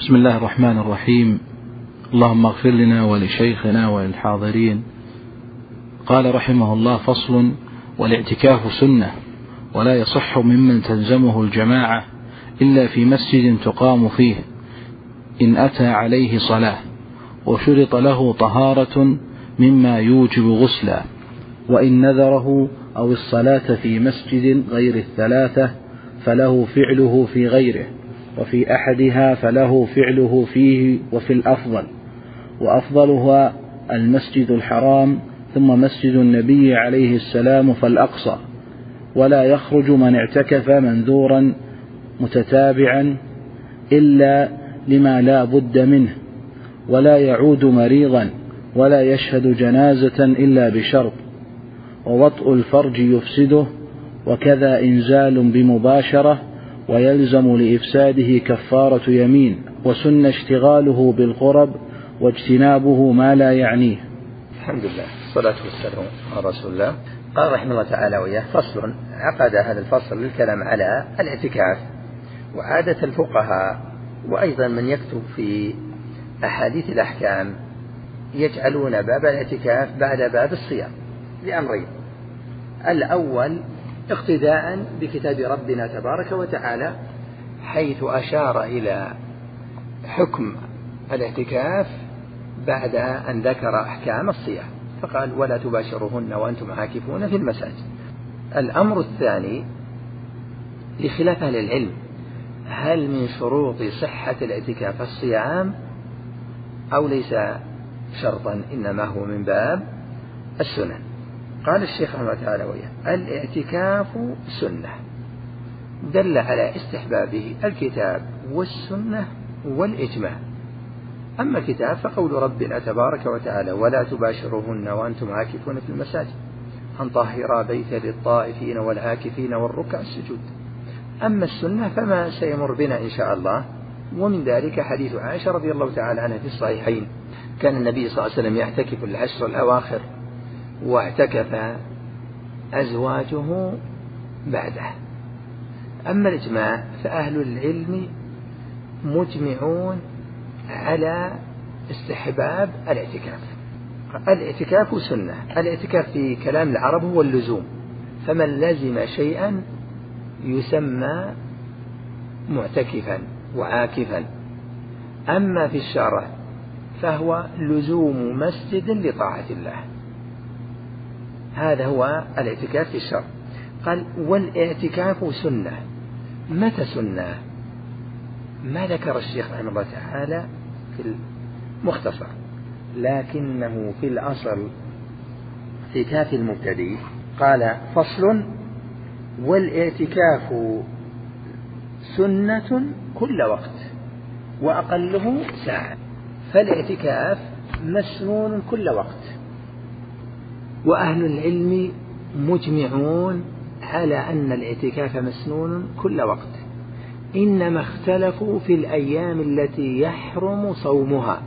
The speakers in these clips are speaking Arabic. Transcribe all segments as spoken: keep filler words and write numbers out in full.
بسم الله الرحمن الرحيم. اللهم اغفر لنا ولشيخنا وللحاضرين. قال رحمه الله: فصل: والاعتكاف سنة، ولا يصح ممن تلزمه الجماعة إلا في مسجد تقام فيه إن أتى عليه صلاة، وشرط له طهارة مما يوجب غسلا، وإن نذره أو الصلاة في مسجد غير الثلاثة فله فعله في غيره، وفي أحدها فله فعله فيه وفي الأفضل، وأفضلها المسجد الحرام ثم مسجد النبي عليه السلام فالأقصى. ولا يخرج من اعتكف منذورا متتابعا إلا لما لا بد منه، ولا يعود مريضا، ولا يشهد جنازة إلا بشرط، ووطء الفرج يفسده، وكذا إنزال بمباشرة، ويلزم لإفساده كفارة يمين، وسن اشتغاله بالقرب واجتنابه ما لا يعنيه. الحمد لله، الصلاة والسلام على رسول الله. قال رحمه الله تعالى وإياه: فصل. عقد هذا الفصل للكلام على الاعتكاف. وعادة الفقهاء وأيضا من يكتب في أحاديث الأحكام يجعلون باب الاعتكاف بعد باب الصيام لأمرين: الأول اقتداء بكتاب ربنا تبارك وتعالى، حيث أشار إلى حكم الاعتكاف بعد أن ذكر أحكام الصيام، فقال: ولا تباشرهن وأنتم عاكفون في المساجد. الأمر الثاني لخلاف أهل العلم: هل من شروط صحة الاعتكاف الصيام أو ليس شرطا، إنما هو من باب السنن. قال الشيخ رحمه الله تعالى وإياه: الاعتكاف سنة، دل على استحبابه الكتاب والسنة والإجماع. أما الكتاب فقول ربنا تبارك وتعالى: ولا تباشرهن وأنتم عاكفون في المساجد، أن طهر بيت للطائفين والعاكفين والركع السجود. أما السنة فما سيمر بنا إن شاء الله، ومن ذلك حديث عائشة رضي الله تعالى عنها في الصحيحين: كان النبي صلى الله عليه وسلم يعتكف العشر الأواخر، واعتكف أزواجه بعده. أما الإجماع فأهل العلم مجمعون على استحباب الاعتكاف. الاعتكاف سنة. الاعتكاف في كلام العرب هو اللزوم، فمن لزم شيئا يسمى معتكفا وعاكفا. أما في الشرع فهو لزوم مسجد لطاعة الله، هذا هو الاعتكاف في الشرع. قال: والاعتكاف سنة. متى سنة؟ ما ذكر الشيخ رحمه الله تعالى في المختصر، لكنه في الأصل في كافي المبتدئ قال: فصل: والاعتكاف سنة كل وقت وأقله ساعة. فالاعتكاف مسنون كل وقت، وأهل العلم مجمعون على أن الاعتكاف مسنون كل وقت، إنما اختلفوا في الأيام التي يحرم صومها،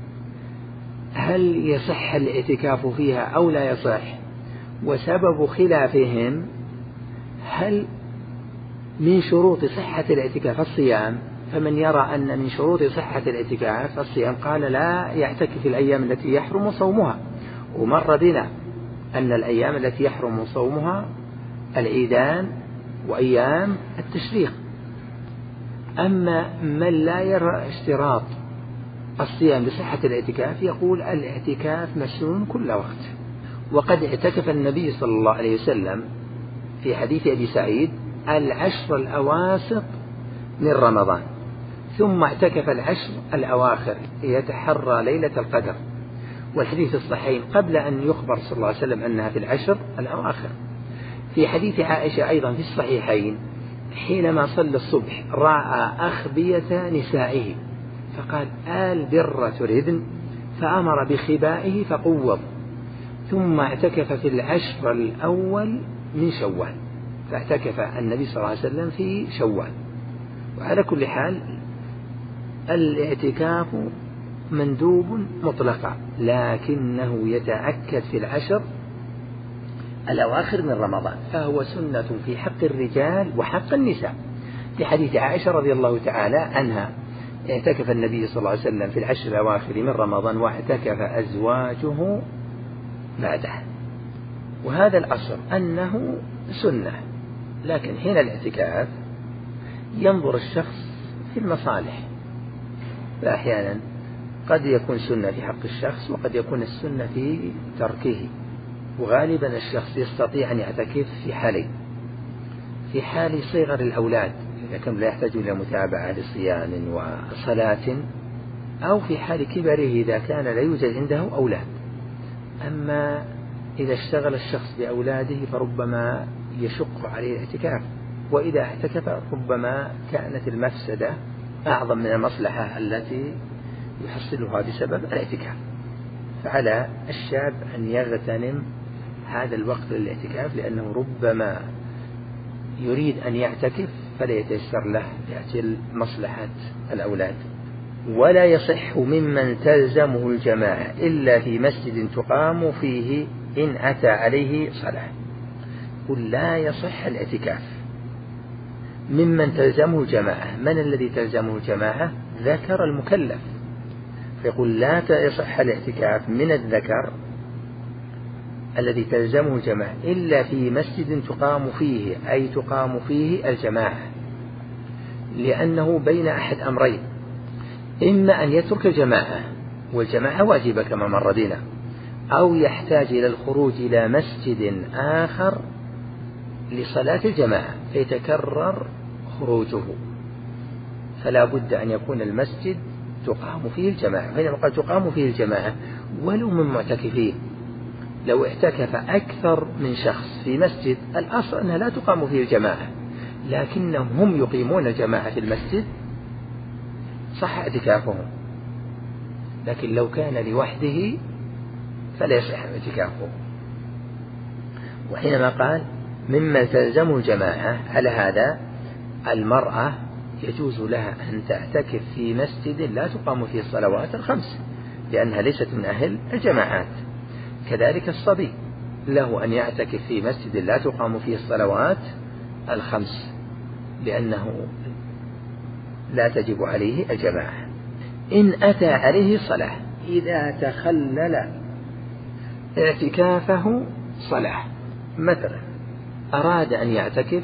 هل يصح الاعتكاف فيها أو لا يصح. وسبب خلافهم: هل من شروط صحة الاعتكاف الصيام؟ فمن يرى أن من شروط صحة الاعتكاف الصيام قال: لا يعتكف الأيام التي يحرم صومها. ومر بنا أن الأيام التي يحرم صومها العيدان وأيام التشريق. أما من لا يرى اشتراط الصيام لصحة الاعتكاف يقول: الاعتكاف مسنون كل وقت. وقد اعتكف النبي صلى الله عليه وسلم في حديث أبي سعيد العشر الأواسط من رمضان، ثم اعتكف العشر الأواخر يتحرى ليلة القدر. والحديث الصحيح قبل أن يخبر صلى الله عليه وسلم أنها في العشر الأواخر. في حديث عائشة أيضا في الصحيحين حينما صلى الصبح رأى أخبية نسائه فقال: آل بر تردن، فأمر بخبائه فقوض، ثم اعتكف في العشر الأول من شوال، فاعتكف النبي صلى الله عليه وسلم في شوال. وعلى كل حال الاعتكاف مندوب مطلقا، لكنه يتأكد في العشر الأواخر من رمضان، فهو سنة في حق الرجال وحق النساء. في حديث عائشة رضي الله تعالى عنها اعتكف النبي صلى الله عليه وسلم في العشر الأواخر من رمضان واعتكف أزواجه بعده، وهذا الأصل أنه سنة. لكن حين الاعتكاف ينظر الشخص في المصالح، فأحيانا قد يكون سنة في حق الشخص وقد يكون السنة في تركه. وغالبا الشخص يستطيع أن يعتكف في حالين: في حال صغر الأولاد إذا كان لا يحتاج إلى متابعة لصيام وصلاة، أو في حال كبره إذا كان لا يوجد عنده أولاد. أما إذا اشتغل الشخص بأولاده فربما يشق عليه الاعتكاف، وإذا اعتكف ربما كانت المفسدة أعظم من المصلحة التي يحصلها بسبب الاعتكاف. فعلى الشاب أن يغتنم هذا الوقت للاعتكاف، لأنه ربما يريد أن يعتكف فلا يتيسر له لأجل مصلحة الأولاد. ولا يصح ممن تلزمه الجماعة إلا في مسجد تقام فيه إن أتى عليه صلاة. قل لا يصح الاعتكاف ممن تلزمه الجماعة. من الذي تلزمه الجماعة؟ ذكر المكلف. فيقول لا يصح الاعتكاف من الذكر الذي تلزمه الجماعة إلا في مسجد تقام فيه، أي تقام فيه الجماعة، لأنه بين أحد أمرين: إما أن يترك الجماعة والجماعة واجبة كما مر بنا، أو يحتاج إلى الخروج إلى مسجد آخر لصلاة الجماعة فيتكرر خروجه، فلا بد أن يكون المسجد تقام فيه الجماعة. حينما قال تقام فيه الجماعة ولو من معتكفين، لو اعتكف أكثر من شخص في مسجد الأصل أنها لا تقام فيه الجماعة، لكنهم هم يقيمون الجماعة في المسجد صح اعتكافهم. لكن لو كان لوحده فلا يصح اعتكافه. وحينما قال ممن تلزمه الجماعة، على هذا المرأة يجوز لها أن تعتكف في مسجد لا تقام فيه الصلوات الخمس لأنها ليست من أهل الجماعات. كذلك الصبي له أن يعتكف في مسجد لا تقام فيه الصلوات الخمس لأنه لا تجب عليه الجماعة. إن أتى عليه صلاة، إذا تخلل اعتكافه صلاة، مثلا أراد أن يعتكف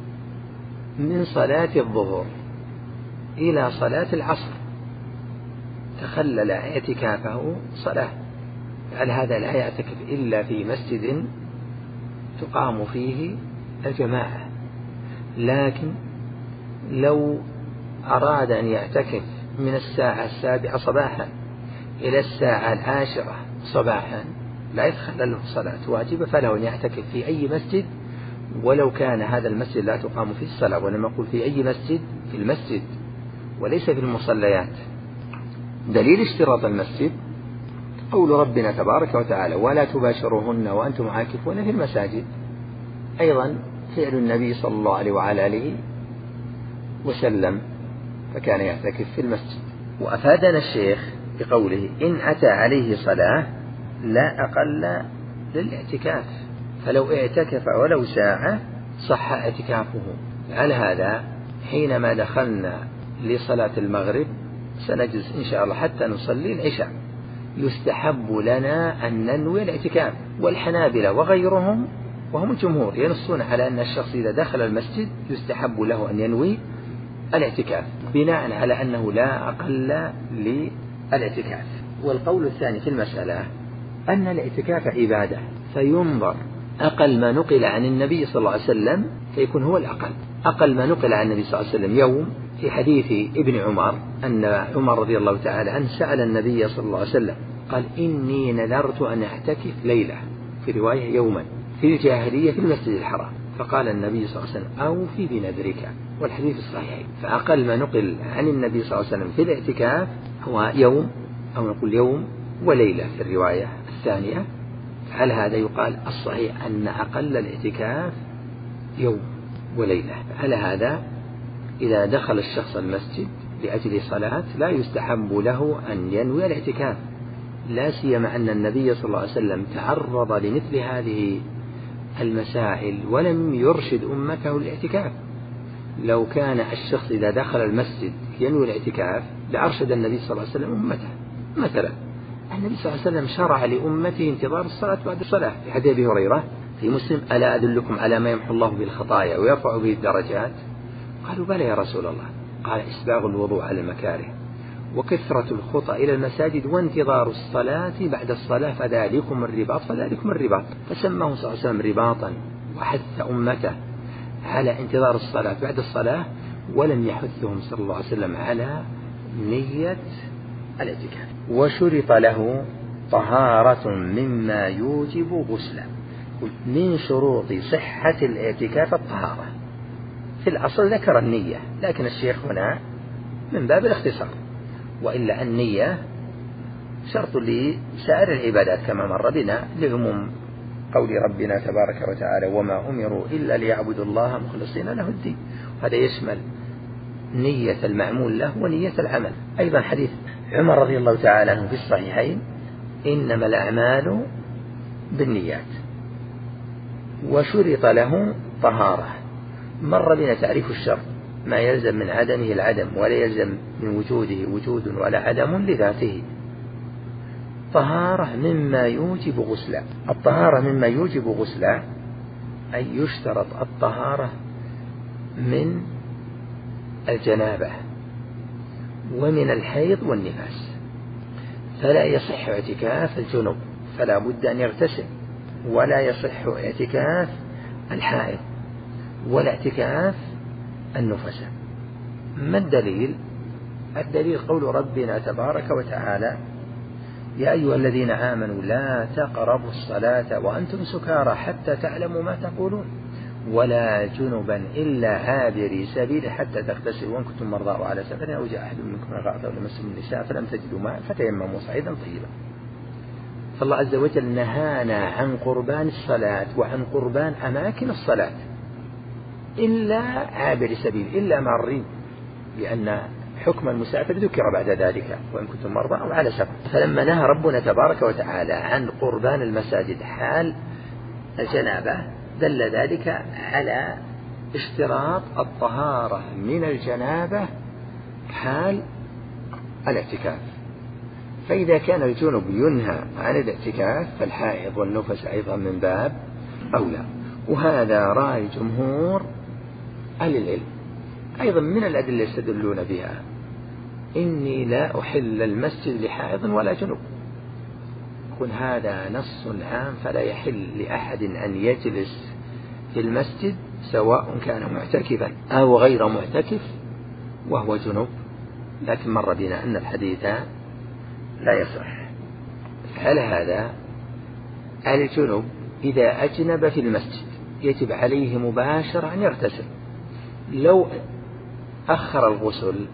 من صلاة الظهر إلى صلاة العصر، تخلل اعتكافه صلاة، على هذا لا يعتكف إلا في مسجد تقام فيه الجماعة. لكن لو أراد أن يعتكف من الساعة السابعة صباحا إلى الساعة العاشرة صباحا لا يتخلل له صلاة واجبة، فله أن يعتكف في أي مسجد ولو كان هذا المسجد لا تقام فيه الصلاة. ولما أقول في أي مسجد، في المسجد وليس في المصليات. دليل اشتراط المسجد قول ربنا تبارك وتعالى ولا تباشروهن وأنتم عاكفون في المساجد. أيضا فعل النبي صلى الله عليه وعلى آله وسلم فكان يعتكف في المسجد. وأفادنا الشيخ بقوله إن أتى عليه صلاة لا أقل للاعتكاف، فلو اعتكف ولو ساعة صح اعتكافه. على هذا حينما دخلنا لصلاة المغرب سنجلس إن شاء الله حتى نصلي العشاء، يستحب لنا أن ننوي الاعتكاف. والحنابلة وغيرهم وهم الجمهور ينصون على أن الشخص إذا دخل المسجد يستحب له أن ينوي الاعتكاف بناء على أنه لا أقل للاعتكاف. والقول الثاني في المسألة أن الاعتكاف عبادة، فينظر أقل ما نقل عن النبي صلى الله عليه وسلم فيكون هو الأقل. أقل ما نقل عن النبي صلى الله عليه وسلم يوم، في حديث ابن عمر أن عمر رضي الله تعالى عنه سأل النبي صلى الله عليه وسلم قال إني نذرت أن أعتكف ليلة، في رواية يوما، في الجاهلية في المسجد الحرام، فقال النبي صلى الله عليه وسلم أوفي بنذرك، والحديث الصحيح. فأقل ما نقل عن النبي صلى الله عليه وسلم في الاعتكاف هو يوم، أو نقول يوم وليلة في الرواية الثانية. على هذا يقال الصحيح أن أقل الاعتكاف يوم وليلة. على هذا إذا دخل الشخص المسجد لأجل صلاة لا يستحب له أن ينوي الاعتكاف، لا سيما أن النبي صلى الله عليه وسلم تعرض لمثل هذه المسائل ولم يرشد أمته الاعتكاف. لو كان الشخص إذا دخل المسجد ينوي الاعتكاف لأرشد النبي صلى الله عليه وسلم أمته. مثلا النبي صلى الله عليه وسلم شرع لأمته انتظار الصلاة بعد الصلاة في حديث أبي هريرة في مسلم: ألا أدلكم على ما يمحو الله بالخطايا ويرفع به الدرجات؟ قالوا: بلى يا رسول الله. قال: إسباغ الوضوء على المكاره، وكثرة الخطى إلى المساجد، وانتظار الصلاة بعد الصلاة، فذلكم الرباط فذلكم الرباط. فسماه صلى الله عليه وسلم رباطا، وحث أمته على انتظار الصلاة بعد الصلاة، ولم يحثهم صلى الله عليه وسلم على نية الاعتكاف. وشرط له طهارة مما يوجب غسلا. من شروط صحة الاعتكاف الطهارة. في الأصل ذكر النية، لكن الشيخ هنا من باب الاختصار، وإلا النية شرط لسائر العبادات كما مر بنا، لعموم قول ربنا تبارك وتعالى: وما أمروا إلا ليعبدوا الله مخلصين له الدين. هذا يشمل نية المعمول له ونية العمل. أيضا حديث عمر رضي الله تعالى عنه في الصحيحين: إنما الأعمال بالنيات. وشرط له طهارة. مر بنا تعريف الشرط: ما يلزم من عدمه العدم، ولا يلزم من وجوده وجود ولا عدم لذاته. طهارة مما يوجب غسلا. الطهارة مما يوجب غسلا أي يشترط الطهارة من الجنابة ومن الحيض والنفاس. فلا يصح اعتكاف الجنوب، فلا بد أن يغتسل. ولا يصح اعتكاف الحائض، ولا اعتكاف النفساء. ما الدليل؟ الدليل قول ربنا تبارك وتعالى: يا أيها الذين آمنوا لا تقربوا الصلاة وأنتم سكارى حتى تعلموا ما تقولون، ولا جنبا إلا عابري سبيل حتى تغتسلوا وإن كنتم مرضى أو على سفر أو جاء أحد منكم من الغائط أو لمستم النساء فلم تجدوا ماء فتيمموا صعيدا طيبا. فالله عز وجل نهانا عن قربان الصلاة وعن قربان أماكن الصلاة إلا عابر سبيل، إلا مارين، لأن حكم المسافر ذكر بعد ذلك: وإن كنتم مرضى أو على سفر. فلما نهى ربنا تبارك وتعالى عن قربان المساجد حال الجنابة دل ذلك على اشتراط الطهارة من الجنابة حال الاعتكاف. فإذا كان الجنب ينهى عن الاعتكاف فالحائض والنفس أيضا من باب أولى. وهذا رأي جمهور أهل العلم. أيضا من الأدلة يستدلون بها: إني لا أحل المسجد لحائض ولا جنب. يكون هذا نص عام، فلا يحل لأحد أن يجلس في المسجد سواء كان معتكفا أو غير معتكف وهو جنب. لكن مر بنا أن الحديث لا يصح. فعلى هذا الجنب إذا أجنب في المسجد يجب عليه مباشرة أن يغتسل. لو أخر الغسل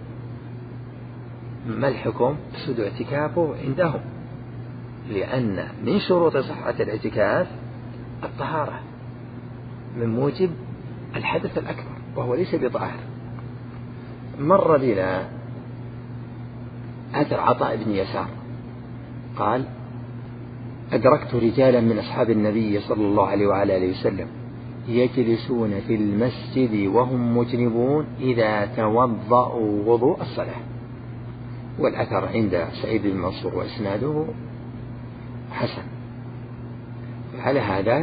ما الحكم؟ يفسد اعتكافه عندهم، لأن من شروط صحة الاعتكاف الطهارة من موجب الحدث الأكبر وهو ليس بطاهر. مر بنا أثر عطاء بن يسار قال: أدركت رجالا من أصحاب النبي صلى الله عليه وعلى آله وسلم يجلسون في المسجد وهم مجنبون إذا توضأوا وضوء الصلاة. والأثر عند سعيد بن منصور وإسناده حسن. على هذا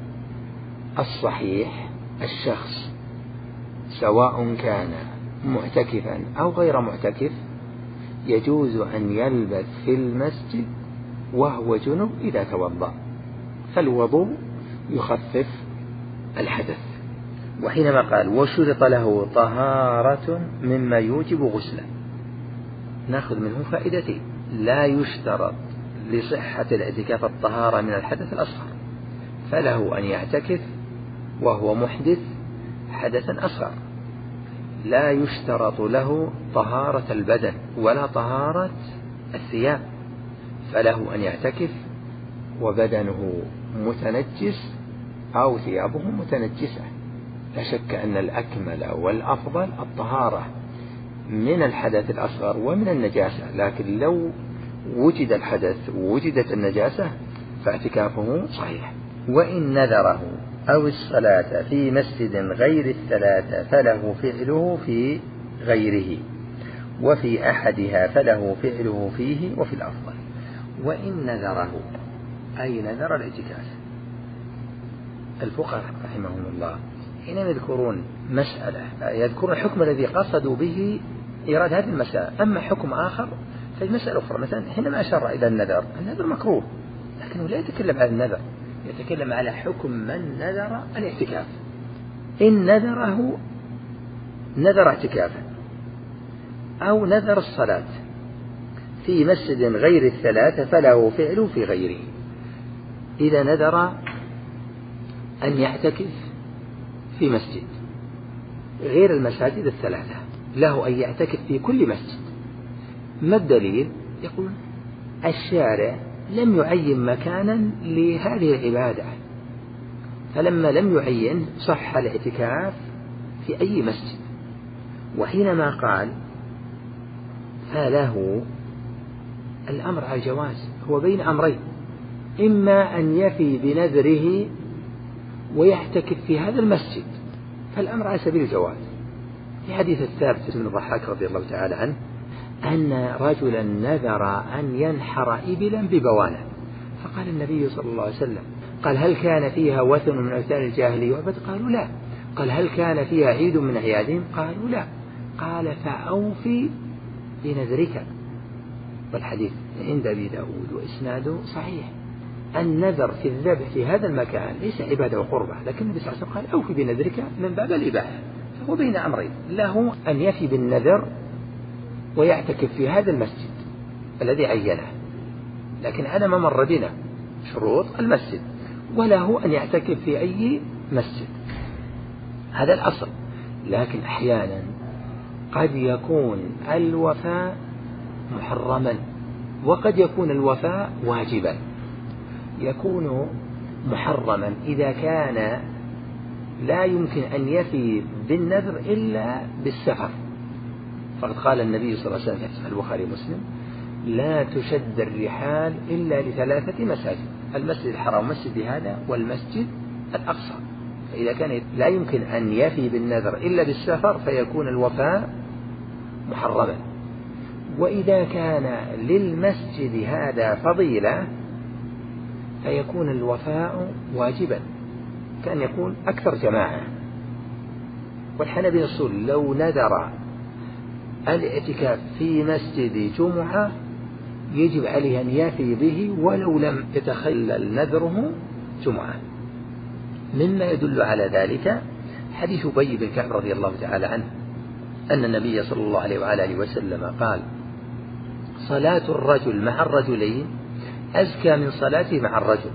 الصحيح الشخص سواء كان معتكفا أو غير معتكف يجوز أن يلبث في المسجد وهو جنب إذا توضأ، فالوضوء يخفف الحدث. وحينما قال: وشرط له طهارة مما يوجب غسلا، نأخذ منه فائدتين: لا يشترط لصحة الاعتكاف الطهارة من الحدث الأصغر، فله أن يعتكف وهو محدث حدثا أصغر. لا يشترط له طهارة البدن ولا طهارة الثياب، فله أن يعتكف وبدنه متنجس أو ثيابه متنجسة. لا شك أن الأكمل والأفضل الطهارة من الحدث الأصغر ومن النجاسة، لكن لو وجد الحدث ووجدت النجاسة فاعتكافه صحيح. وإن نذره أو الصلاة في مسجد غير الثلاثة فله فعله في غيره، وفي أحدها فله فعله فيه وفي الأفضل. وإن نذره أي نذر الاعتكاف. الفقهاء رحمهم الله حين يذكرون مسألة يذكرون الحكم الذي قصدوا به إيراد هذه المسألة. أما حكم آخر فالمسألة أخرى، مثلا حينما أشار إلى النذر، النذر مكروه لكنه لا يتكلم عن النذر، يتكلم على حكم من نذر الاعتكاف. إن نذره نذر اعتكافا أو نذر الصلاة في مسجد غير الثلاثة فله فعله في غيره. إذا نذر أن يعتكف في مسجد غير المساجد الثلاثة له أن يعتكف في كل مسجد. ما الدليل؟ يقول الشارع لم يعين مكانا لهذه العبادة، فلما لم يعين صح الاعتكاف في أي مسجد. وحينما قال فله الأمر على الجواز، هو بين أمرين، إما أن يفي بنذره ويعتكف في هذا المسجد، فالأمر على سبيل الجواز. في حديث الثابت بن الضحاك رضي الله تعالى عنه أن رجلا نذر أن ينحر إبلا ببوانة، فقال النبي صلى الله عليه وسلم قال هل كان فيها وثن من أوثان الجاهلية وعبد؟ قالوا لا. قال هل كان فيها عيد من أعيادهم؟ قالوا لا. قال فأوفي بنذرك. والحديث عند أبي داود وإسناده صحيح. النذر في الذبح في هذا المكان ليس عبادة وقربة، لكن النبي صلى الله عليه وسلم قال أوفي بنذرك من باب الإباحة، فهو بين أمرين، له أن يفي بالنذر ويعتكف في هذا المسجد الذي عينه، لكن على ما مر بنا شروط المسجد، وله أن يعتكف في أي مسجد، هذا الأصل. لكن أحيانا قد يكون الوفاء محرما وقد يكون الوفاء واجبا. يكون محرما إذا كان لا يمكن أن يفي بالنذر إلا بالسفر، فقد قال النبي صلى الله عليه وسلم في البخاري ومسلم لا تشد الرحال إلا لثلاثة مساجد، المسجد الحرام مسجد هذا والمسجد الأقصى. فإذا كان لا يمكن أن يفي بالنذر إلا بالسفر فيكون الوفاء محرما. وإذا كان للمسجد هذا فضيلة فيكون الوفاء واجبا، كان يكون أكثر جماعة. والحنبي يقول لو نذر الاعتكاف في مسجد جمعة يجب عليه أن يفي به ولو لم يتخلل نذره جمعة. مما يدل على ذلك حديث أبي بن كعب رضي الله تعالى عنه أن النبي صلى الله عليه وآله وسلم قال صلاة الرجل مع الرجلين أزكى من صلاته مع الرجل،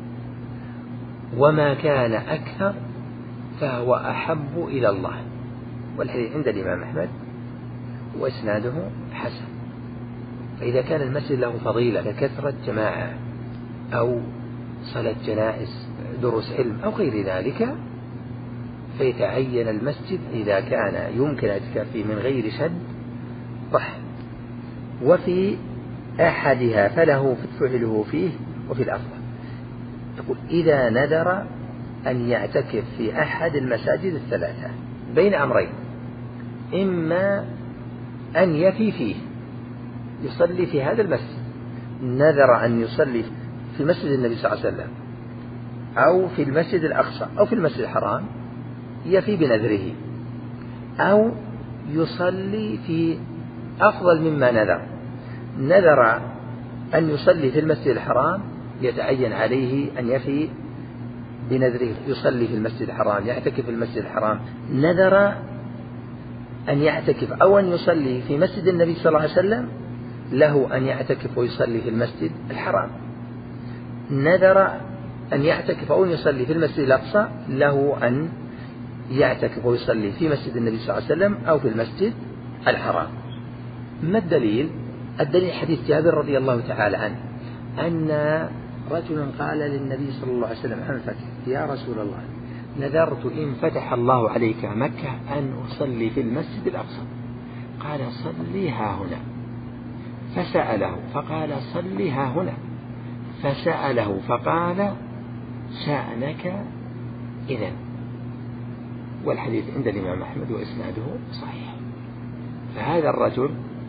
وما كان أكثر فهو أحب إلى الله. والحديث عند الإمام أحمد وإسناده حسن. فإذا كان المسجد له فضيلة ككثرة جماعة أو صلاة جنائز دروس علم أو غير ذلك فيتعين المسجد إذا كان يمكن الاعتكاف فيه من غير شد صح. وفي أحدها فله فعله فيه وفي الأفضل. يقول إذا نذر أن يعتكف في أحد المساجد الثلاثة بين أمرين، إما أن يفي فيه يصلي في هذا المسجد، نذر أن يصلي في مسجد النبي صلى الله عليه وسلم أو في المسجد الأقصى أو في المسجد الحرام يفي بنذره، أو يصلي في أفضل مما نذر. نذر أن يصلي في المسجد الحرام يتعين عليه أن يفي بنذره، يصلي في المسجد الحرام يعتكف في المسجد الحرام. نذر أن يعتكف أو أن يصلي في مسجد النبي صلى الله عليه وسلم له أن يعتكف ويصلي في المسجد الحرام. نذر أن يعتكف أو يصلي في المسجد الأقصى له أن يعتكف ويصلي في مسجد النبي صلى الله عليه وسلم أو في المسجد الحرام. ما الدليل؟ الدليل حديث جابر رضي الله تعالى عنه أن رجلا قال للنبي صلى الله عليه وسلم عن فتح يا رسول الله نذرت إن فتح الله عليك مكة أن أصلي في المسجد الأقصى، قال صليها هنا، فسأله فقال صليها هنا، فسأله فقال شأنك إذن. والحديث عند الإمام أحمد وإسناده صحيح. فهذا الرجل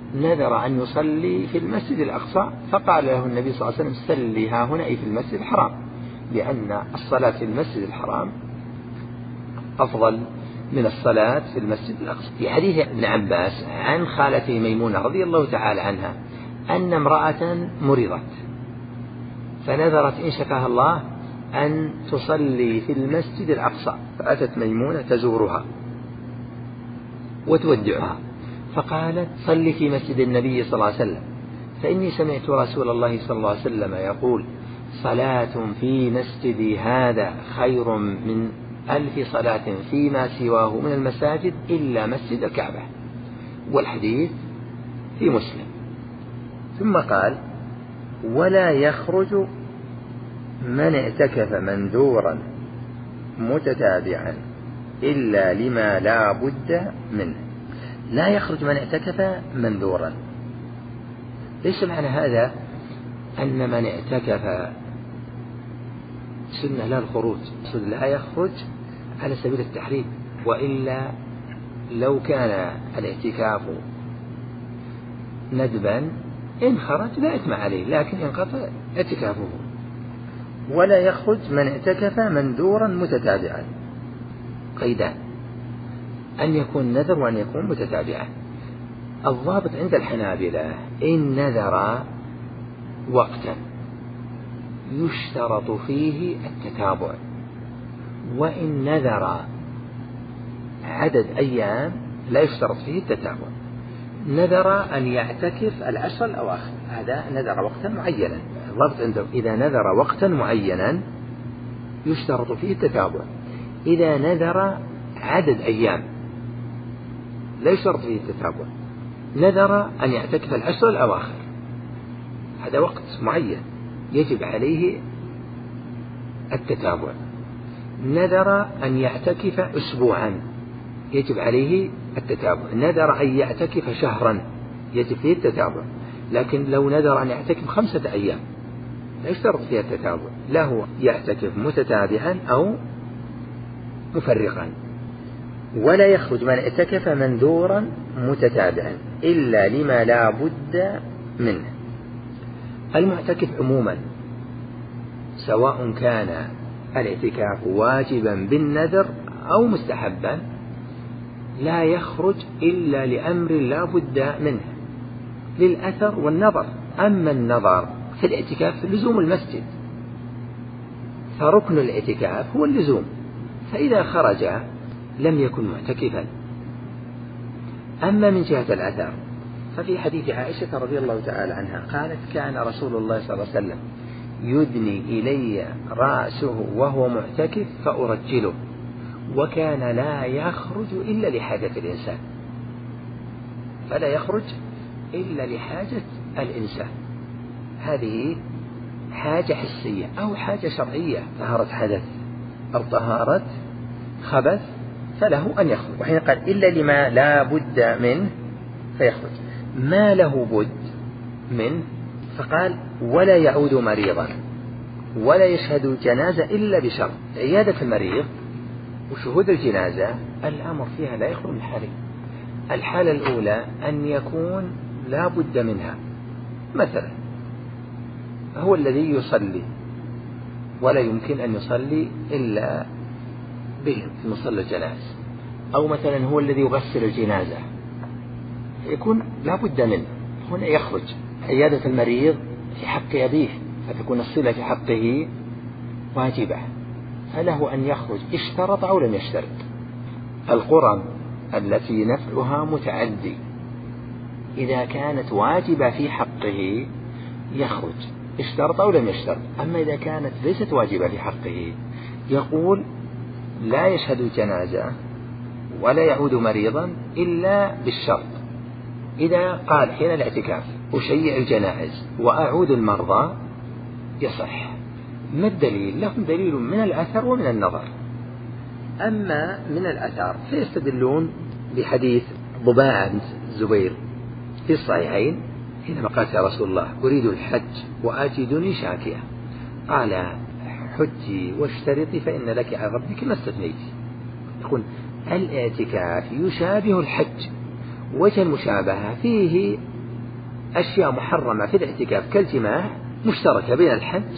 نذر أن يصلي في المسجد الأقصى، فقال له النبي صلى الله عليه وسلم صلي ها هنا أي في المسجد الحرام، لأن الصلاة في المسجد الحرام أفضل من الصلاة في المسجد الأقصى. في حديث ابن عباس عن خالته ميمونة رضي الله تعالى عنها أن امرأة مرضت فنذرت إن شفاها الله أن تصلي في المسجد الأقصى، فأتت ميمونة تزورها وتودعها فقالت صلي في مسجد النبي صلى الله عليه وسلم، فإني سمعت رسول الله صلى الله عليه وسلم يقول صلاة في مسجدي هذا خير من ألف صلاة فيما سواه من المساجد إلا مسجد الكعبة، والحديث في مسلم. ثم قال ولا يخرج من اعتكف مندورا متتابعا إلا لما لا بد منه. لا يخرج من اعتكف مندورا، ليس معنى هذا أن من اعتكف سنة لا الخروج، لا يخرج على سبيل التحريم، وإلا لو كان الاعتكاف ندبا إن خرج لا إثم عليه، لكن انقطع اعتكافه. ولا يخرج من اعتكف مندورا متتابعا، قيدان، أن يكون نذر وأن يكون متتابعا. الضابط عند الحنابلة إن نذر وقتا يشترط فيه التتابع، وإن نذر عدد أيام لا يشترط فيه التتابع. نذر أن يعتكف العشر الأواخر، هذا نذر وقتا معينا، الضابط عنده إذا نذر وقتا معينا يشترط فيه التتابع. إذا نذر عدد أيام لا يشترط فيه التتابع. نذر أن يعتكف العشر الأواخر، هذا وقت معين يجب عليه التتابع. نذر أن يعتكف أسبوعا يجب عليه التتابع. نذر أن يعتكف شهرا يجب فيه التتابع. لكن لو نذر أن يعتكف خمسة أيام لا يشترط فيها التتابع، له يعتكف متتابعا أو مفرقا. ولا يخرج من اعتكف مندورا متتابعا إلا لما لا بد منه. المعتكف عموما سواء كان الاعتكاف واجبا بالنذر أو مستحبا لا يخرج إلا لأمر لا بد منه للأثر والنظر. أما النظر في الاعتكاف لزوم المسجد، فركن الاعتكاف هو اللزوم، فإذا خرج لم يكن معتكفا. أما من جهة الأثر ففي حديث عائشة رضي الله تعالى عنها قالت كان رسول الله صلى الله عليه وسلم يدني إلي رأسه وهو معتكف فأرجله، وكان لا يخرج إلا لحاجة الإنسان، فلا يخرج إلا لحاجة الإنسان. هذه حاجة حسية أو حاجة شرعية، طهارة حدث أو طهارة خبث، فله أن يخرج. وحين قال إلا لما لا بد منه فيخرج، ما له بد منه فقال ولا يعود مريضا ولا يشهد جنازة إلا بشرط. عيادة المريض وشهود الجنازة الأمر فيها لا يخلو من حالين. الحالة الأولى أن يكون لا بد منها، مثلا هو الذي يصلي ولا يمكن أن يصلي إلا به في مصلى الجنازة، أو مثلا هو الذي يغسل الجنازة يكون لا بد منه، هنا يخرج. عيادة المريض في حق أبيه فتكون الصلة في حقه واجبة، فله أن يخرج اشترط أو لم يشترط. القرى التي نفعها متعدي إذا كانت واجبة في حقه يخرج اشترط أو لم يشترط. أما إذا كانت ليست واجبة في حقه يقول لا يشهد جنازة ولا يعود مريضا إلا بالشرط. إذا قال حين الاعتكاف أشيع الجنائز وأعود المرضى يصح. ما الدليل؟ لهم دليل من الأثر ومن النظر. أما من الأثر فيستدلون بحديث ضباعة بنت الزبير في الصحيحين حينما قالت يا رسول الله أريد الحج وآجدني شاكية، قال حجي واشترطي فإن لك على ربك ما استثنيتي. يقول الاعتكاف يشابه الحج، وجه المشابهة فيه أشياء محرمة في الاعتكاف كالجماع مشتركة بين الحج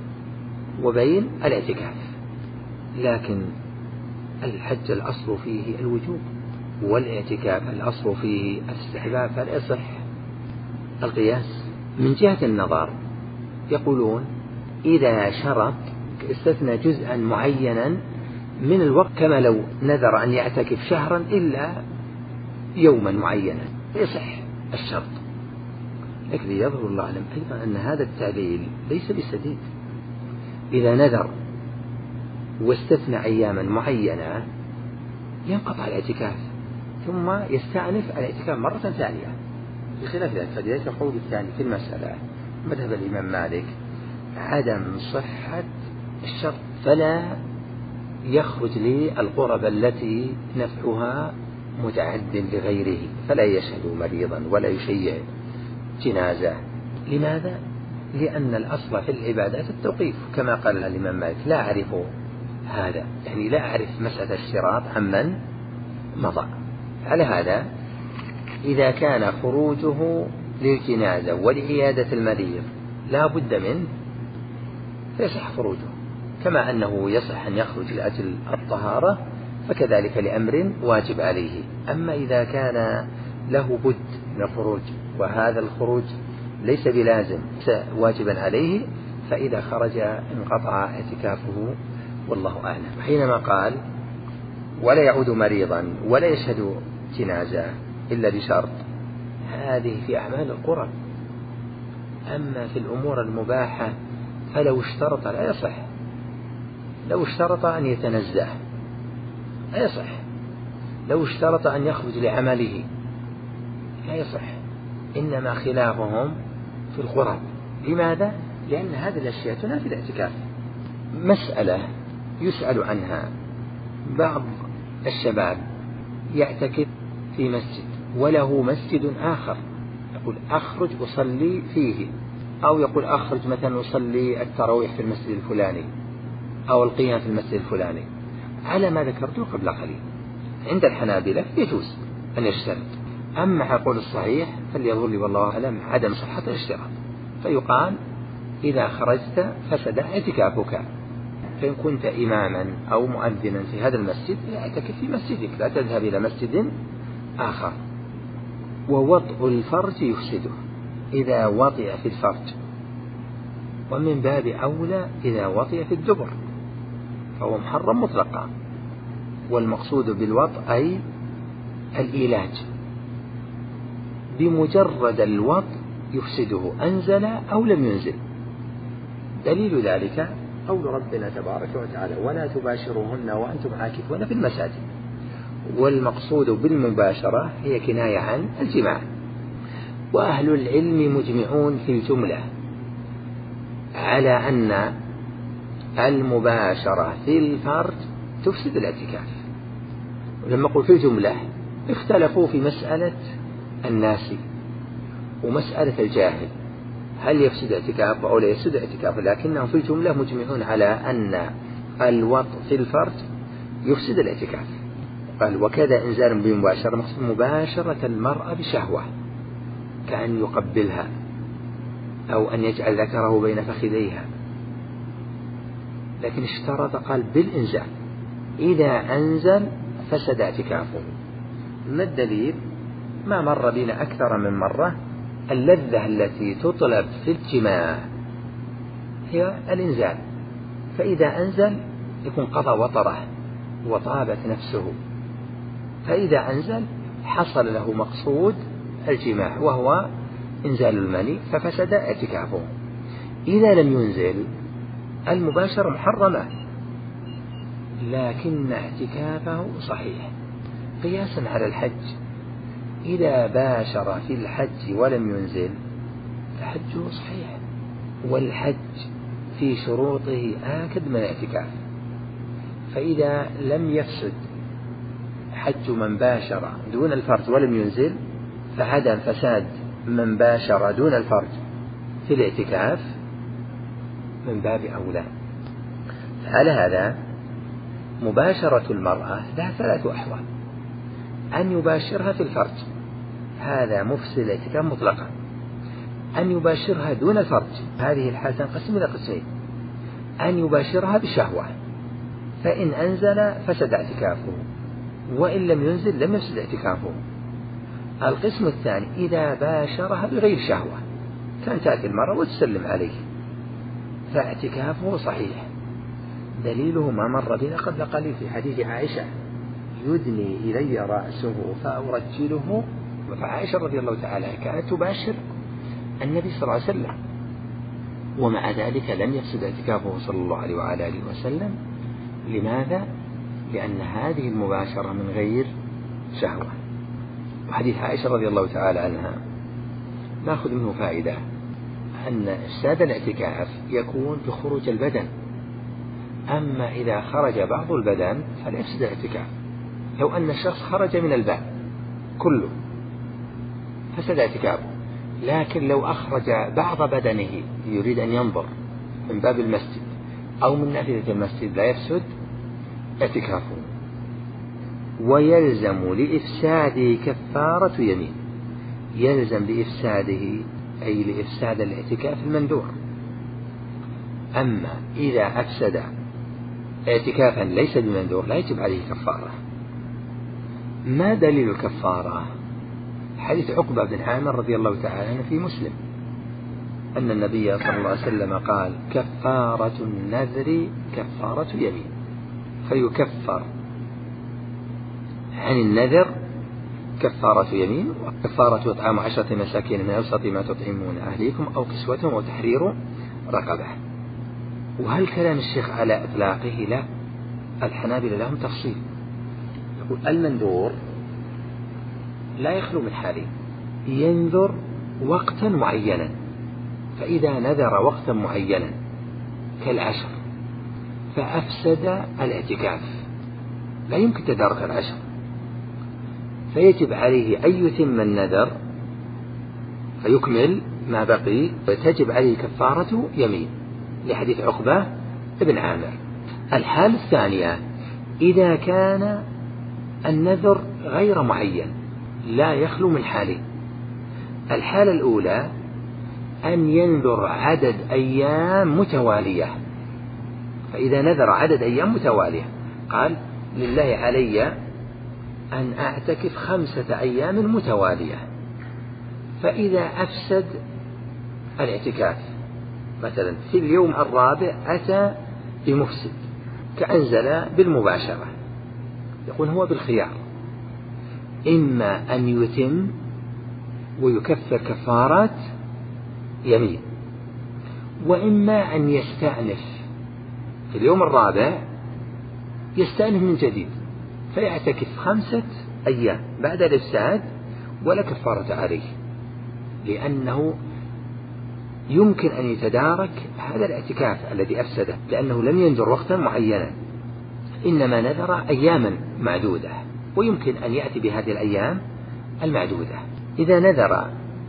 وبين الاعتكاف، لكن الحج الأصل فيه الوجوب والاعتكاف الأصل فيه الاستحباب، فلا يصح القياس. من جهة النظر يقولون إذا شرط استثنى جزءا معينا من الوقت، كما لو نذر أن يعتكف شهرا إلا يوما معينا يصح الشرط، لكن يظهر الله أعلم أيضا أن هذا التعليل ليس بسديد. إذا نذر واستثنى أياما معينة ينقطع الاعتكاف ثم يستأنف الاعتكاف مرة ثانية، بخلاف ذلك قد يأتي القول الثاني في المسألة مذهب الإمام مالك عدم صحة الشرط، فلا يخرج لي القرب التي نفعها متعد لغيره، فلا يشهد مريضا ولا يشيع جنازة. لماذا؟ لأن الأصل في العبادات التوقيف كما قال الإمام مالك، لا أعرف هذا، يعني لا أعرف مسألة الشراط عمن مضى. على هذا إذا كان خروجه للجنازة ولعيادة المريض لا بد منه فيصح خروجه، كما أنه يصح أن يخرج لأجل الطهارة فكذلك لأمر واجب عليه. أما إذا كان له بد من الخروج وهذا الخروج ليس بلازم واجبا عليه، فإذا خرج انقطع اعتكافه والله أعلم. حينما قال ولا يعود مريضا ولا يشهد جنازة إلا بشرط، هذه في أعمال القرب. أما في الأمور المباحة فلو اشترط لا يصح، لو اشترط أن يتنزه لا يصح، لو اشترط أن يخرج لعمله لا يصح، إنما خلافهم في القرب. لماذا؟ لأن هذه الأشياء تنافي الاعتكاف. مسألة يسأل عنها بعض الشباب يعتكف في مسجد وله مسجد آخر، يقول أخرج أصلي فيه، أو يقول أخرج مثلا أصلي التراويح في المسجد الفلاني أو القيام في المسجد الفلاني، على ما ذكرته قبل قليل. عند الحنابلة يجوز أن يشترط، أما حقول الصحيح فليظهر لي والله أعلم عدم صحة الاشتراط، فيقال إذا خرجت فسد اعتكافك، فإن كنت إماما أو مؤذنا في هذا المسجد اعتكف في مسجدك، لا تذهب إلى مسجد آخر. ووطء الفرج يفسده إذا وطئ في الفرج، ومن باب أولى إذا وطئ في الدبر فهو محرم مطلقا، والمقصود بالوطء أي الإيلاج، بمجرد الوطء يفسده أنزل أو لم ينزل. دليل ذلك قول ربنا تبارك وتعالى ولا تباشروهن وأنتم عاكفون في المساجد، والمقصود بالمباشرة هي كناية عن الجماع. وأهل العلم مجمعون في الجملة على أن المباشرة في الفرج تفسد الاعتكاف. ولما قل في الجملة اختلفوا في مسألة الناس ومسألة الجاهل، هل يفسد اعتكاف أو لا يفسد اعتكاف، لكنهم في الجملة مجمعون على أن الوطء في الفرج يفسد الاعتكاف. قال وكذا إنزال بمباشرة، مقصود مباشرة المرأة بشهوة كأن يقبلها أو أن يجعل ذكره بين فخذيها، لكن اشترط قال بالإنزال، إذا أنزل فسد اعتكافه. ما الدليل؟ ما مر بنا أكثر من مرة اللذة التي تطلب في الجماع هي الإنزال، فإذا أنزل يكون قضى وطره وطابت نفسه، فإذا أنزل حصل له مقصود الجماع وهو إنزال المني ففسد اعتكافه. إذا لم ينزل المباشرة محرمة لكن اعتكافه صحيح، قياسا على الحج، إذا باشر في الحج ولم ينزل فحجه صحيح، والحج في شروطه آكد من الاعتكاف. فإذا لم يفسد حج من باشر دون الفرج ولم ينزل فعدم فساد من باشر دون الفرج في الاعتكاف من باب أولى. على هذا مباشرة المرأة لها ثلاث أحوال: أن يباشرها في الفرج، هذا مفسد الاعتكاف مطلقا، أن يباشرها دون الفرج، هذه الحالة تنقسم إلى قسمين: أن يباشرها بشهوة فإن أنزل فسد اعتكافه، وإن لم ينزل لم يفسد اعتكافه. القسم الثاني إذا باشرها بغير شهوة، كان تأتي المرأة وتسلم عليه فاعتكافه صحيح. دليله ما مر بنا قبل قليل في حديث عائشة: يدني إلي رأسه فأرجله. فعائشة رضي الله تعالى كانت تباشر النبي صلى الله عليه وسلم، ومع ذلك لم يفسد اعتكافه صلى الله عليه وعلى آله وسلم. لماذا؟ لأن هذه المباشرة من غير شهوة. وحديث عائشة رضي الله تعالى عنها نأخذ منه فائدة أن إفساد الاعتكاف يكون بخروج البدن، أما إذا خرج بعض البدن فلا يفسد الاعتكاف. لو أن الشخص خرج من الباب كله فسد اعتكافه، لكن لو أخرج بعض بدنه يريد أن ينظر من باب المسجد أو من نافذة المسجد لا يفسد اعتكافه. ويلزم لإفساده كفارة يمين، يلزم لإفساده أي لإفساد الاعتكاف المندوب. أما إذا أفسد اعتكافا ليس بمندوب لا يجب عليه كفارة. ما دليل الكفارة؟ حديث عقبة بن عامر رضي الله تعالى عنه في مسلم أن النبي صلى الله عليه وسلم قال: كفارة النذر كفارة يمين، فيكفر عن النذر كفارة يمين، وكفارة إطعام عشرة مساكين من أوسط ما تطعمون أهليكم أو كسوتهم أو تحرير رقبة. وهل كلام الشيخ على إطلاقه؟ لا، الحنابلة لهم تفصيل. يقول المنذور لا يخلو من حالين: ينذر وقتا معينا، فإذا نذر وقتا معينا كالعشر فأفسد الاعتكاف لا يمكن تدارك العشر، فيجب عليه أن يتم النذر فيكمل ما بقي، وتجب عليه كفارة يمين لحديث عقبة بن عامر. الحالة الثانية إذا كان النذر غير معين لا يخلو من حالين: الحالة الأولى أن ينذر عدد أيام متوالية، فإذا نذر عدد أيام متوالية قال: لله علي أن أعتكف خمسة أيام متوالية، فإذا أفسد الاعتكاف مثلا في اليوم الرابع أتى بمفسد كأنزل بالمباشرة، يقول هو بالخيار: إما أن يتم ويكفر كفارات يمين، وإما أن يستأنف في اليوم الرابع، يستأنف من جديد فيعتكف خمسة أيام بعد الإفساد ولا كفارة عليه، لأنه يمكن أن يتدارك هذا الاعتكاف الذي أفسده، لأنه لم ينذر وقتا معينا، إنما نذر أياما معدودة، ويمكن أن يأتي بهذه الأيام المعدودة. إذا نذر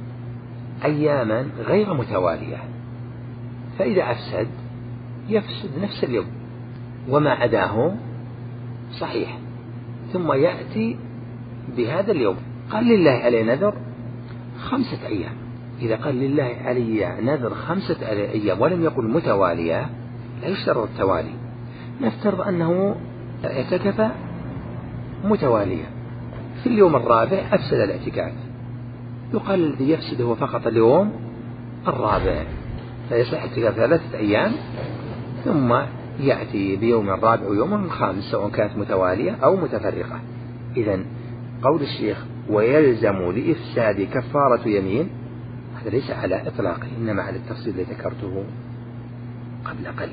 أياما غير متوالية فإذا أفسد يفسد نفس اليوم، وما عداه صحيح، ثم يأتي بهذا اليوم. قال لله علي نذر خمسة أيام، إذا قال لله علي نذر خمسة أيام ولم يقل متوالية لا يشترط التوالي. نفترض أنه اعتكف متوالية، في اليوم الرابع أفسد الاعتكاف، يقال الذي يفسد هو فقط اليوم الرابع، فيصح اعتكاف ثلاثة أيام ثم يأتي بيوم الرابع ويوم الخامس سواء كانت متوالية أو متفرقة. إذن قول الشيخ ويلزم لإفساد كفارة يمين هذا ليس على إطلاقه، إنما على التفصيل الذي ذكرته قبل قليل.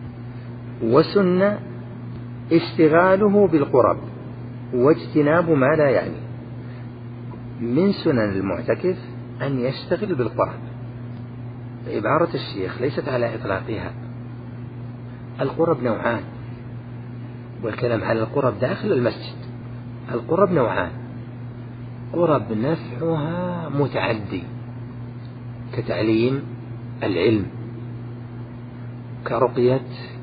وسن اشتغاله بالقرب واجتناب ما لا يعني. من سنن المعتكف أن يشتغل بالقرب. عبارة الشيخ ليست على إطلاقها، القرب نوعان، والكلام على القرب داخل المسجد. القرب نوعان: قرب نفعها متعدي كتعليم العلم، كرقية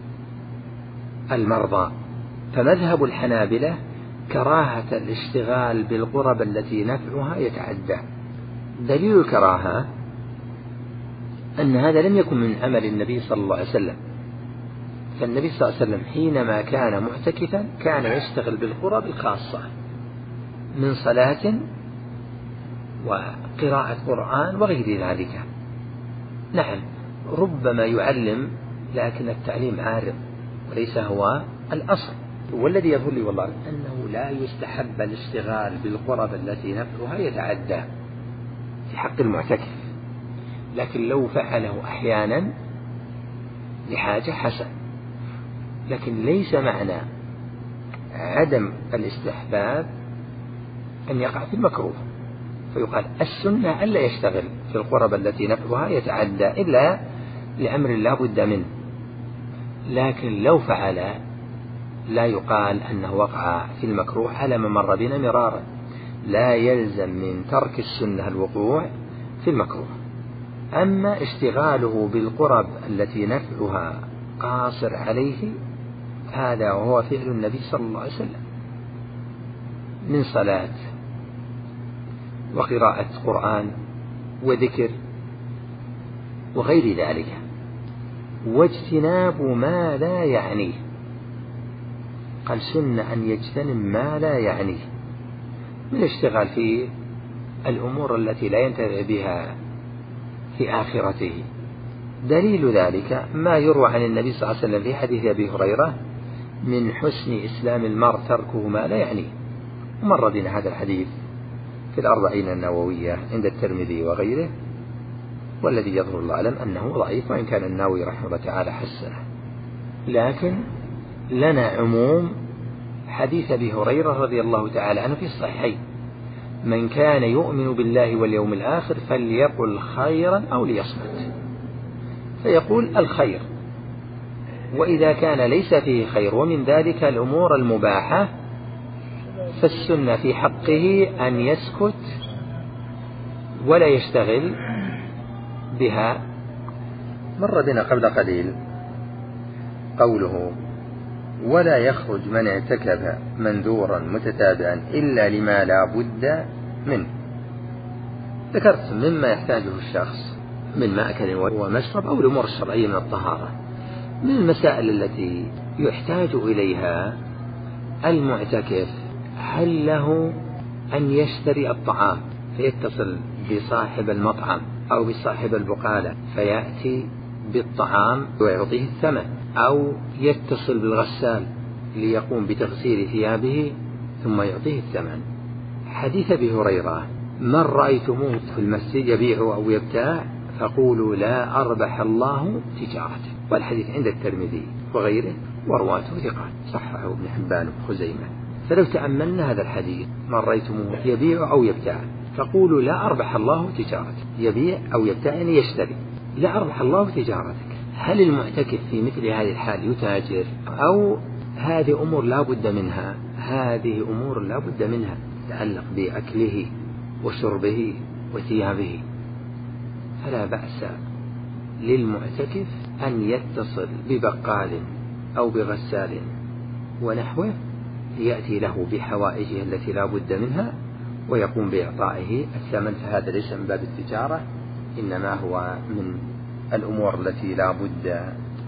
المرضى، فمذهب الحنابلة كراهة الاشتغال بالقرب التي نفعها يتعدى. دليل الكراهة أن هذا لم يكن من عمل النبي صلى الله عليه وسلم. فالنبي صلى الله عليه وسلم حينما كان معتكفا كان يشتغل بالقرب الخاصة من صلاة وقراءة قرآن وغير ذلك. نعم ربما يعلم، لكن التعليم عارض وليس هو الأصل. والذي يظهر لي والله أنه لا يستحب الاشتغال بالقرب التي نفعها يتعدى في حق المعتكف، لكن لو فعله أحيانا لحاجة حسن. لكن ليس معنى عدم الاستحباب أن يقع في المكروه، فيقال السنة ألا يشتغل في القرب التي نفعها يتعدى إلا لأمر لا بد منه. لكن لو فعل لا يقال أنه وقع في المكروه على ما مر بنا مرارا. لا يلزم من ترك السنة الوقوع في المكروه. أما اشتغاله بالقرب التي نفعها قاصر عليه هذا وهو فعل النبي صلى الله عليه وسلم من صلاة وقراءة قرآن وذكر وغير ذلك، واجتناب ما لا يعنيه. قال سنة أن يجتنب ما لا يعنيه من الاشتغال في الأمور التي لا ينتفع بها في آخرته. دليل ذلك ما يروى عن النبي صلى الله عليه وسلم في حديث أبي هريرة من حسن إسلام المرء تركه ما لا يعنيه. ومر بنا هذا الحديث في الأربعين النووية عند الترمذي وغيره، والذي يظهر الله أعلم أنه ضعيف، وإن كان النووي رحمه الله تعالى حسنه. لكن لنا عموم حديث أبي هريرة رضي الله تعالى عنه في الصحيحين: من كان يؤمن بالله واليوم الآخر فليقل خيرا أو ليصمت. فيقول الخير، وإذا كان ليس فيه خير ومن ذلك الأمور المباحة فالسنة في حقه أن يسكت ولا يشتغل بها. مر بنا قبل قليل قوله: ولا يخرج من اعتكف منذورا متتابعا إلا لما لا بد منه. ذكرت مما يحتاجه الشخص من مأكل ومشرب أو الأمور الشرعية من الطهارة. من المسائل التي يحتاج إليها المعتكف: هل له أن يشتري الطعام فيتصل بصاحب المطعم أو بصاحب البقالة فيأتي بالطعام ويعطيه الثمن، أو يتصل بالغسال ليقوم بتغسيل ثيابه ثم يعطيه الثمن؟ حديث أبي هريرة: من رأيتموه في المسجد يبيع أو يبتاع فقولوا لا أربح الله تجارته. والحديث عند الترمذي وغيره ورواته ثقات، صححه ابن حبان وخزيمة. فلو تأملنا هذا الحديث: من رأيتموه يبيع أو يبتاع فقولوا لا أربح الله تجارته. يبيع أو يبتاع يعني يشتري. لا أربح الله تجارتك. هل المعتكف في مثل هذه الحال يتاجر، أو هذه أمور لا بد منها؟ هذه أمور لا بد منها تتعلق بأكله وشربه وثيابه. فلا بأس للمعتكف أن يتصل ببقال أو بغسال ونحوه ليأتي له بحوائجه التي لا بد منها ويقوم بإعطائه الثمن. فهذا ليس من باب التجارة، إنما هو من الأمور التي لا بد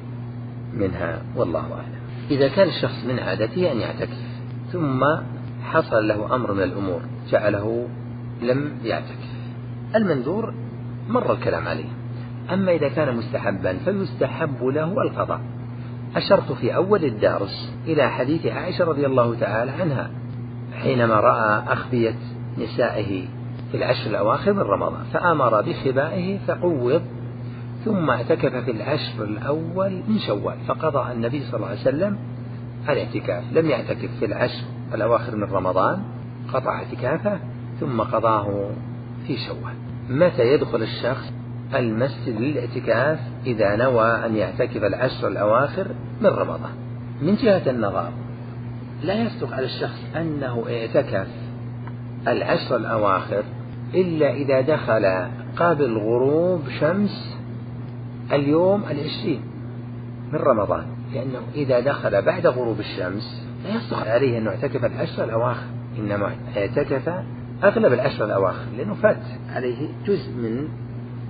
منها، والله أعلم. إذا كان الشخص من عادته أن يعتكف ثم حصل له أمر من الأمور جعله لم يعتكف، المنذور مر الكلام عليه. أما إذا كان مستحبا فيستحب له القضاء. أشرت في أول الدرس إلى حديث عائشة رضي الله تعالى عنها حينما رأى أخبية نسائه في العشر الأواخر من رمضان فأمر بخبائه فقوض، ثم اعتكف في العشر الأول من شوال فقضى النبي صلى الله عليه وسلم الاعتكاف. لم يعتكف في العشر الأواخر من رمضان، قطع اعتكافه ثم قضاه في شوال. متى يدخل الشخص المسجد للاعتكاف؟ إذا نوى أن يعتكف العشر الأواخر من رمضان. من جهة النظر لا يصدق على الشخص أنه اعتكف العشر الأواخر إلا إذا دخل قبل غروب شمس اليوم العشرين من رمضان، لأنه إذا دخل بعد غروب الشمس لا يصدق عليه أنه اعتكف العشر الأواخر، إنما اعتكف أغلب العشر الأواخر لأنه فات عليه جزء من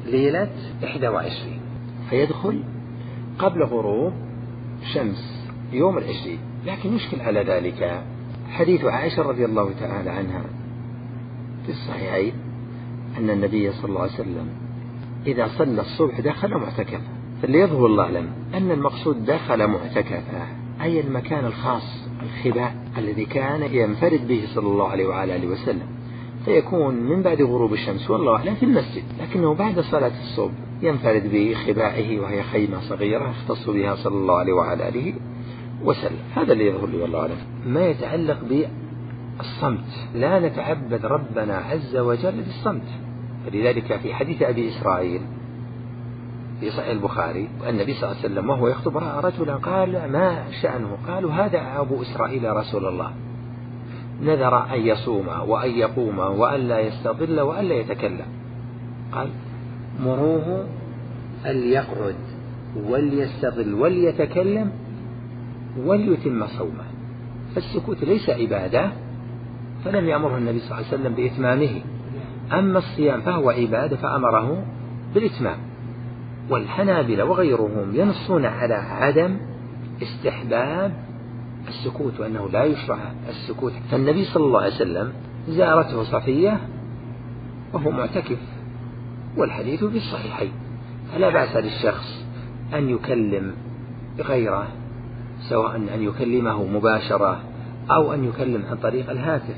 ليلة إحدى وعشرين، فيدخل قبل غروب شمس يوم العشرين. لكن يشكل على ذلك حديث عائشة رضي الله تعالى عنها في الصحيحين أن النبي صلى الله عليه وسلم إذا صلى الصبح دخل معتكفا. فاللي يظهر الله أعلم أن المقصود دخل معتكفا أي المكان الخاص الخباء الذي كان ينفرد به صلى الله عليه وعلى آله وسلم، فيكون من بعد غروب الشمس والله أعلم في المسجد، لكنه بعد صلاة الصبح ينفرد بخبائه وهي خيمة صغيرة يختص بها صلى الله عليه وعلى آله وسلم. هذا اللي يظهر لي والله أعلم. ما يتعلق بالصمت، لا نتعبد ربنا عز وجل بالصمت. فلذلك في حديث أبي إسرائيل في صحيح البخاري النبي صلى الله عليه وسلم وهو يخطب رأى رجلا قال ما شأنه؟ قالوا هذا أبو إسرائيل يا رسول الله، نذر أن يصوم وأن يقوم وأن لا يستظل وأن لا يتكلم. قال مروه أن يقعد وليستظل وليتكلم وليتم صومه. فالسكوت ليس عبادة، فلم يأمره النبي صلى الله عليه وسلم بإتمامه. أما الصيام فهو عبادة فأمره بالإتمام. والحنابلة وغيرهم ينصون على عدم استحباب السكوت وأنه لا يشرع السكوت. فالنبي صلى الله عليه وسلم زارته صفية وهو معتكف والحديث في الصحيحين، فلا بأس للشخص أن يكلم غيره، سواء أن يكلمه مباشرة أو أن يكلم عن طريق الهاتف،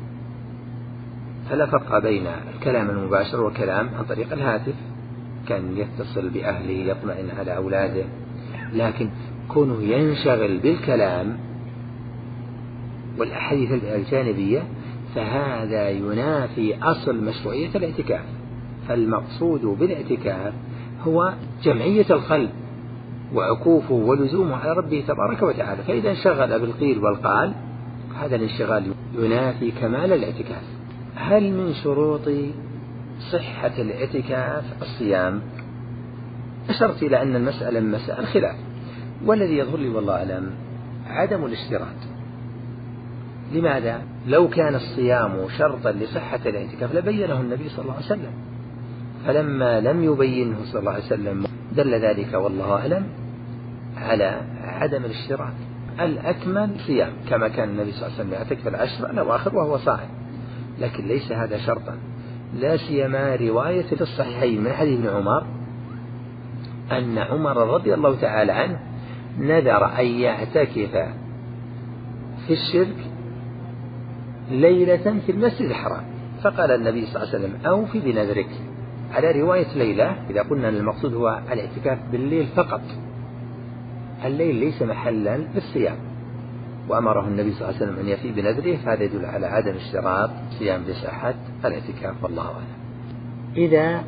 فلا فرق بين الكلام المباشر والكلام عن طريق الهاتف. كان يتصل بأهله يطمئن على أولاده، لكن كونه ينشغل بالكلام والأحاديث الجانبية فهذا ينافي أصل مشروعية الاعتكاف. فالمقصود بالاعتكاف هو جمعية القلب وعكوفه ولزومه على ربه تبارك وتعالى. فإذا انشغل بالقيل والقال هذا الانشغال ينافي كمال الاعتكاف. هل من شروط صحة الاعتكاف الصيام؟ أشرت إلى أن المسألة مسألة خلاف، والذي يظهر لي والله أعلم عدم الاشتراط. لماذا؟ لو كان الصيام شرطا لصحة الاعتكاف لبينه النبي صلى الله عليه وسلم، فلما لم يبينه صلى الله عليه وسلم دل ذلك والله أعلم على عدم الاشتراط. الأكمل صيام كما كان النبي صلى الله عليه وسلم يعتكف العشر الأواخر وهو صائم، لكن ليس هذا شرطا، لا سيما رواية في الصحيحين من حديث ابن عمر أن عمر رضي الله تعالى عنه نذر أن يعتكف في الشرك ليلة في المسجد الحرام، فقال النبي صلى الله عليه وسلم أوفي بنذرك. على رواية ليلة إذا قلنا أن المقصود هو الاعتكاف بالليل فقط، الليل ليس محلا للصيام، وأمره النبي صلى الله عليه وسلم أن يفي بنذره، فهذا يدل على عدم اشتراط صيام لصحة الاعتكاف والله أعلم. إذا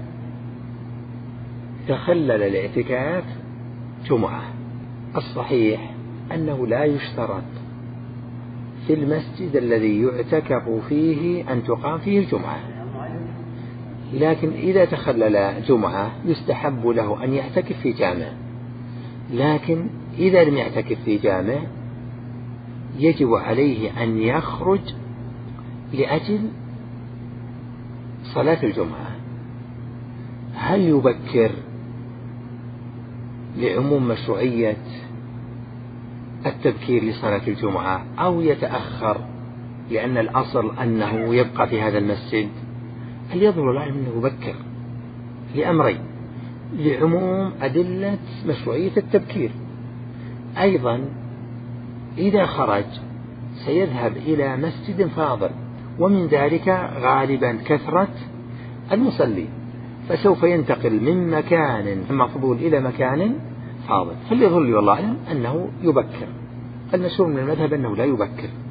تخلل الاعتكاف جمعة الصحيح أنه لا يشترط في المسجد الذي يعتكف فيه أن تقام فيه الجمعة، لكن إذا تخلل جمعة يستحب له أن يعتكف في جامع، لكن إذا لم يعتكف في جامع يجب عليه أن يخرج لأجل صلاة الجمعة. هل يبكر لعموم مشروعية التبكير لصلاة الجمعة أو يتأخر لأن الأصل أنه يبقى في هذا المسجد؟ هل يظهر له أنه يبكر لأمرين: لعموم أدلة مشروعية التبكير، أيضا إذا خرج سيذهب إلى مسجد فاضل ومن ذلك غالبا كثرة المصلين، فسوف ينتقل من مكان مفضول إلى مكان فاضل، فليظل والله أعلم أنه يبكر. المشهور من المذهب أنه لا يبكر.